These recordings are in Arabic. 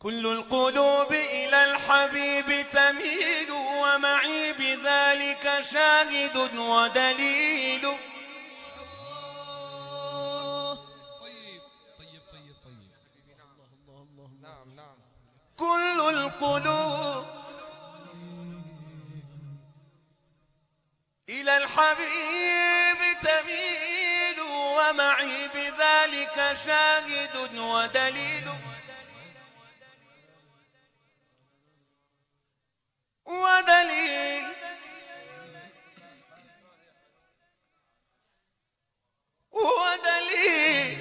كل القلوب إلى الحبيب تميل، ومعي بذلك شاهد ودليل. كل القلوب إلى الحبيب تميل، ومعي بذلك شاهد ودليل. ودليل ودليل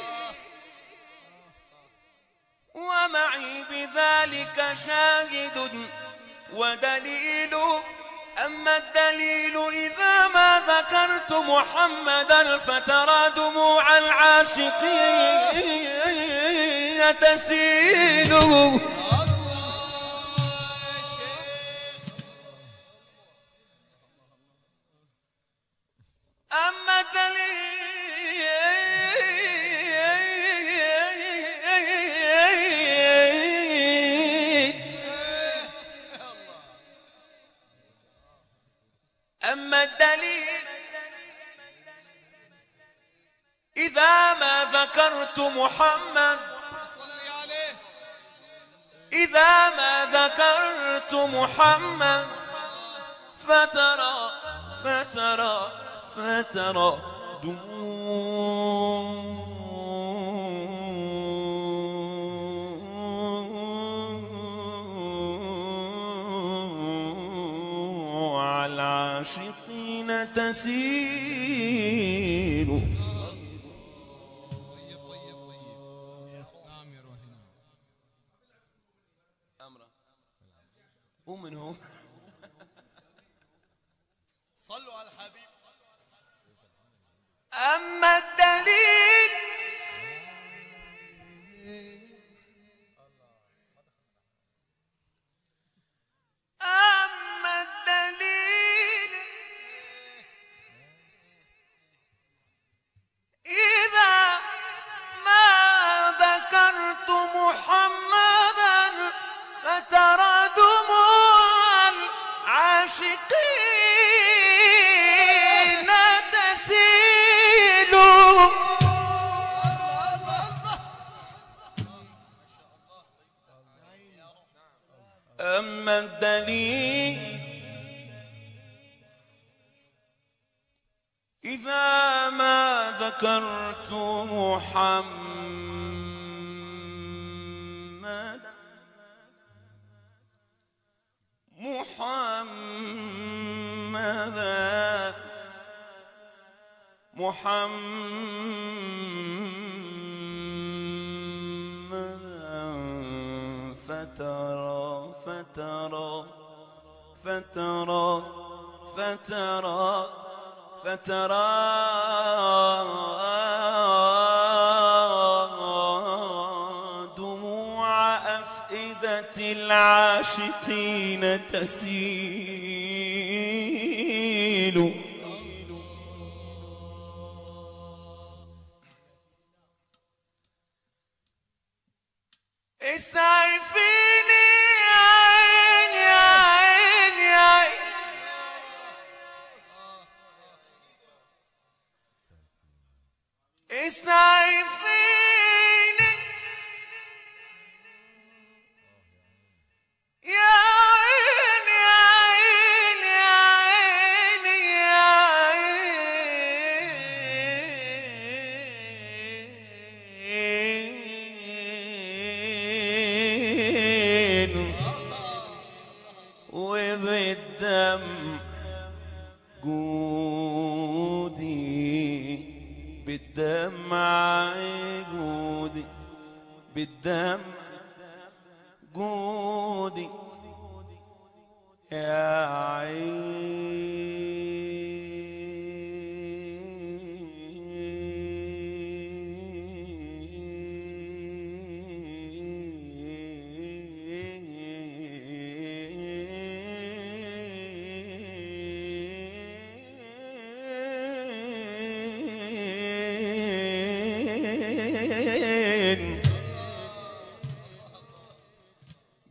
ومعي بذلك شاهد ودليل. أما الدليل إذا ما ذكرت محمدا فترى دموع العاشقين تسيل. أما الدليل إذا ما ذكرت محمد، إذا ما ذكرت محمد فترى دموع العاشقين تسيل. ومن هو صلوا على الحبيب. أما الدليل أما الدليل إذا ما ذكرت محمدا فترى دموع العاشقين تسيل. أما الدليل إذا ما ذكرت محمدا فترى دموع أفئدة العاشقين تسيل. استعفيني يا عيني يا عيني يا عيني، استعفيني يا عيني يا عيني يا عيني وبالدم جودي، بالدمع جودي، بالدم جودي يا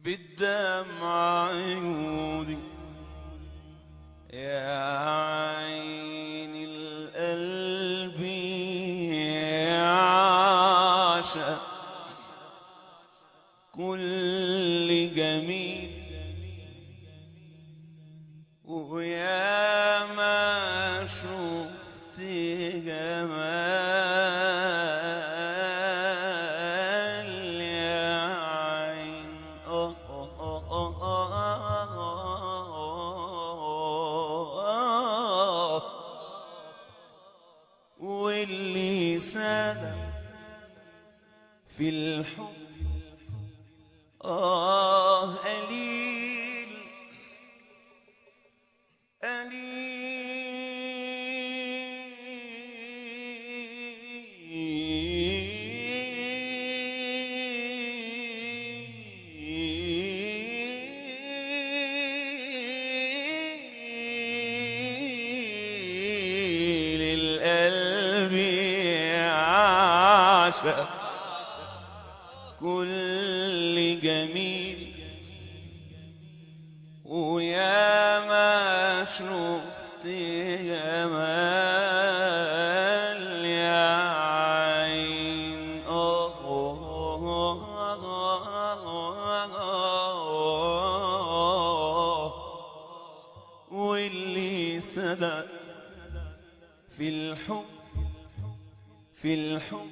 بالدمع عيوني يا عين القلب عاشق كل جميل ويا ما شفت جمال يا عين واللي ساد في الحب قليل القلب عاشق كل جميل ويا ما شفت جمال يا عين واللي صدق في الحب في الحب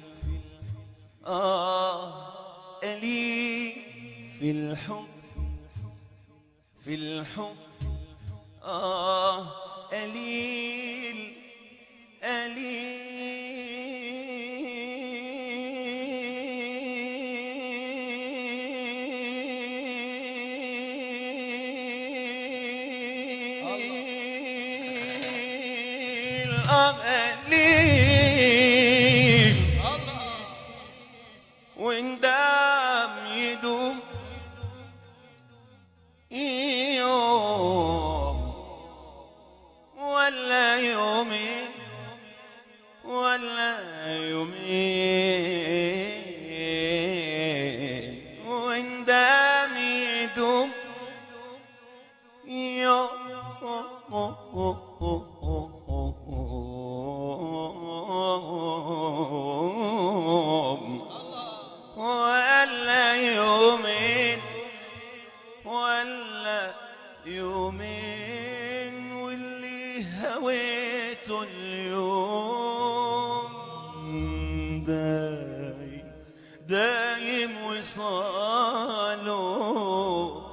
قليل في الحب في الحب قليل قليل وندم يدوم يوم ولا يومين ولا يومين وندم يدوم يوم ولا يومين ولا يومين واللي هويته اليوم دايم دايم وصاله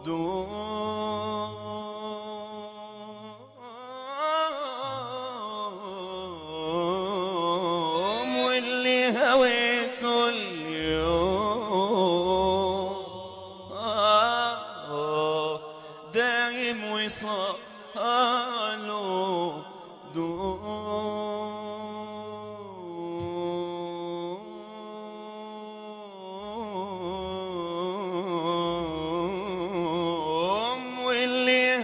دوم واللي هويته اليوم دايم وصاله دوم واللي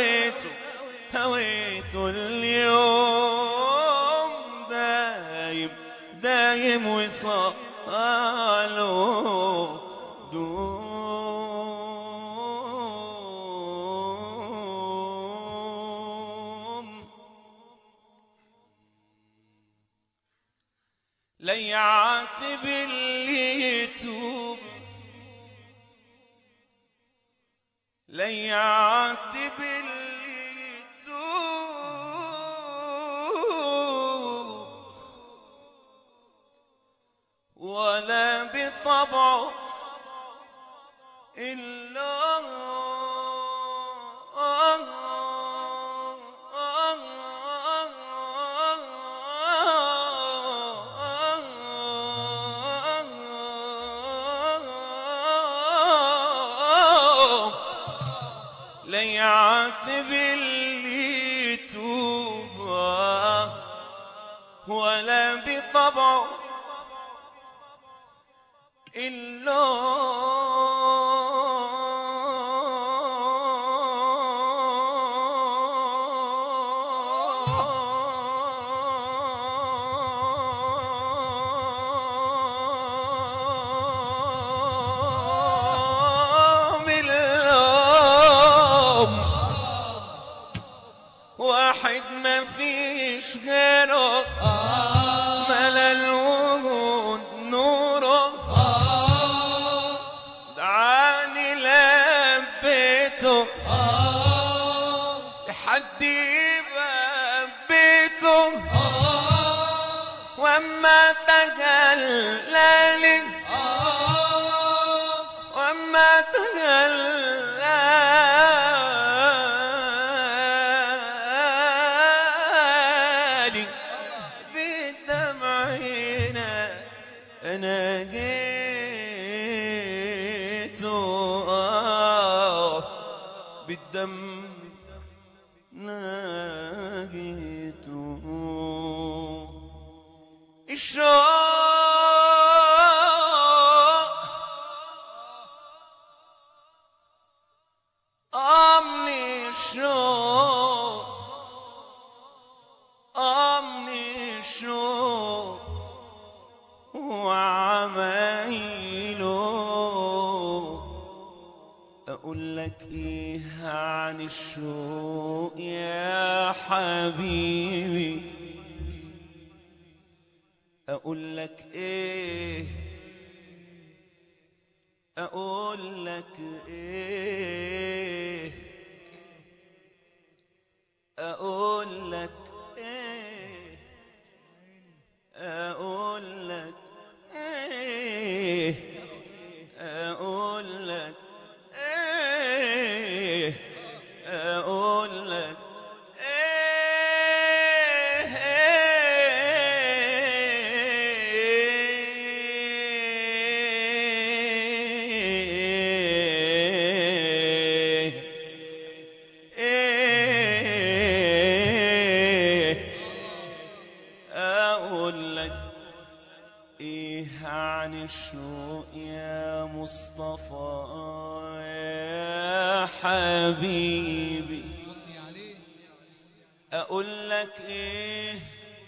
هويته اليوم دايم دايم وصاله دوم لا يعاتب اللي يتوب لا يعاتب اللي يتوب ولا بطبعه إلا لا يعاتب اللي يتوب ولا بطبعه إلا بالدم ناهيته الشوق أمني الشوق أمني الشوق وعمايله أقول لك إيه عن الشوق يا حبيبي أقول لك إيه أقول لك إيه أقول لك إيه أقول لك إيه أقول لك إيه أقول لك عن الشوق يا مصطفى يا حبيبي أقول لك إيه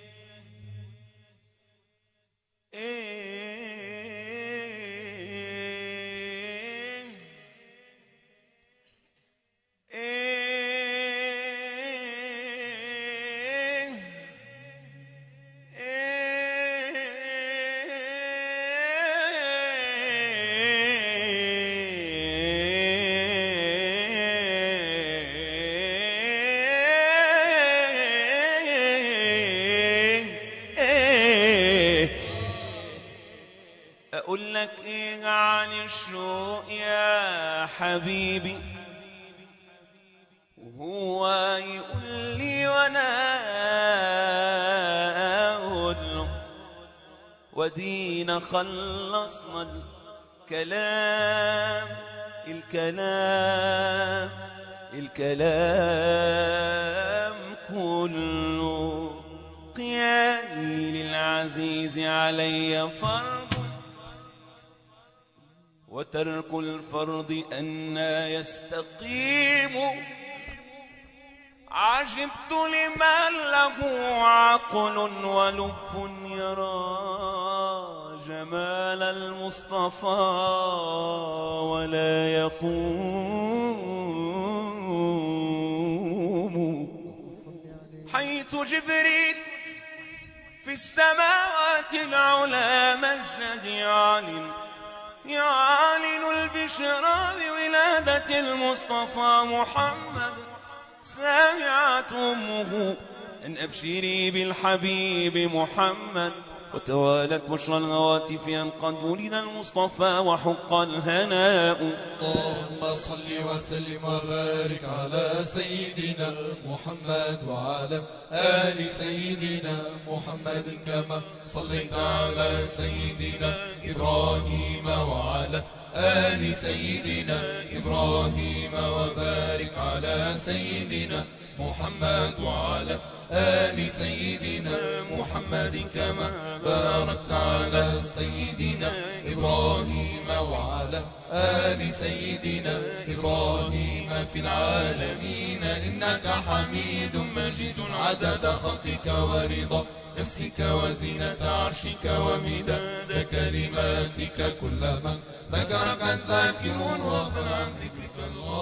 أقول لك إيه عن الشوق يا حبيبي وهو يقول لي وأنا أقول له ودينا خلصنا الكلام كله قيامي للعزيز علي فرض وترك الفرض أن يستقيم عجبت لمن له عقل ولب يرى جمال المصطفى ولا يقوم حيث جبريل في السماوات العلى مجد يعلن البشرى بولادة المصطفى محمد سمعت أمه أن أبشري بالحبيب محمد وتوالت بشرى الهواتف أن قد ولد المصطفى وحق الهناء. اللهم صل وسلم وبارك على سيدنا محمد وعلى آل سيدنا محمد كما صليت على سيدنا إبراهيم وعلى آل سيدنا إبراهيم وبارك على سيدنا محمد وعلى آل سيدنا محمد كما باركت على سيدنا إبراهيم وعلى آل سيدنا إبراهيم في العالمين إنك حميد مجيد عدد خلقك ورضا نفسك وزينة عرشك ومداد كلماتك كلما ذكرك الذاكرون وغفر عن ذكرك الله